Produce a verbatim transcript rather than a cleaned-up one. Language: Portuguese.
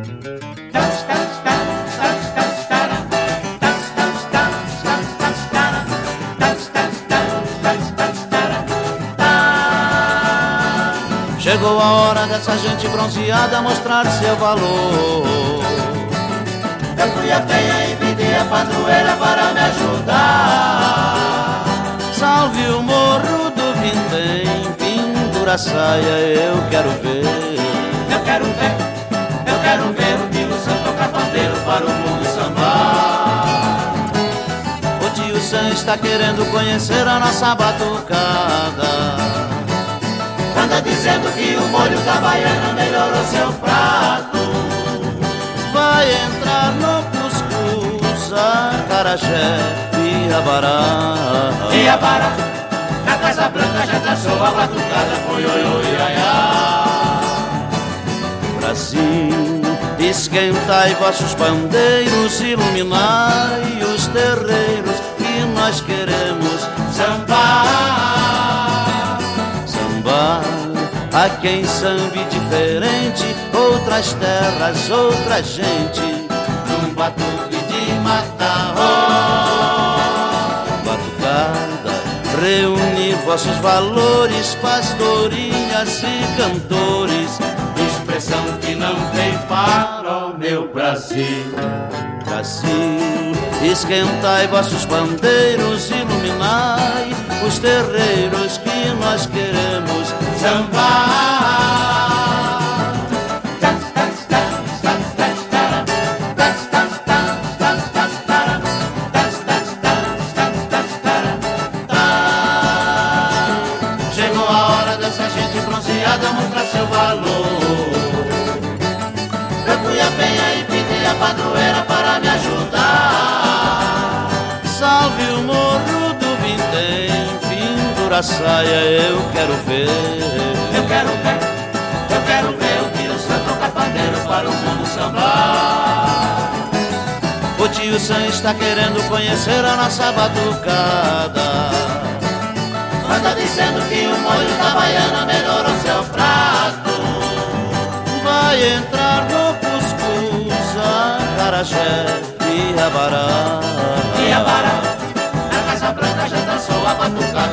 Chegou a hora dessa gente bronzeada mostrar seu valor. Eu fui a penha e pedi a padroeira para me ajudar. Salve o morro do Vintém, pendura a saia, eu quero ver. Eu quero ver, eu quero ver o tio Sam tocar pandeiro para o mundo sambar. O tio Sam está querendo conhecer a nossa batucada. Anda dizendo que o molho da baiana melhorou seu prato. Vai entrar no cuscuz, acarajé e abará. E abará, na Casa Branca já dançou a batucada com ioiô e iaiá. Brasil, esquentai vossos pandeiros, iluminai os terreiros que nós queremos sambar. Sambar, a quem sambe diferente, outras terras, outra gente, num batuque de matarró. Batucada, reunir vossos valores, pastorinhas e cantores, expressão que não tem para o meu Brasil. Brasil, esquentai vossos bandeiros, iluminai os terreiros que nós queremos sambar. Chegou a hora dessa gente bronzeada mostrar seu valor. Eu fui a penha e pedi a padroeira para me ajudar. Salve o morro do Vintém, pendura a saia, eu quero ver. Eu quero ver, eu quero ver o tio Sam tocar pandeiro para o mundo sambar. O tio Sam está querendo conhecer a nossa batucada. Anda dizendo que o molho da baiana melhorou seu prato. Vai entrar no cuscuz, acarajé e abará. E abará, na Casa Branca já dançou a batucada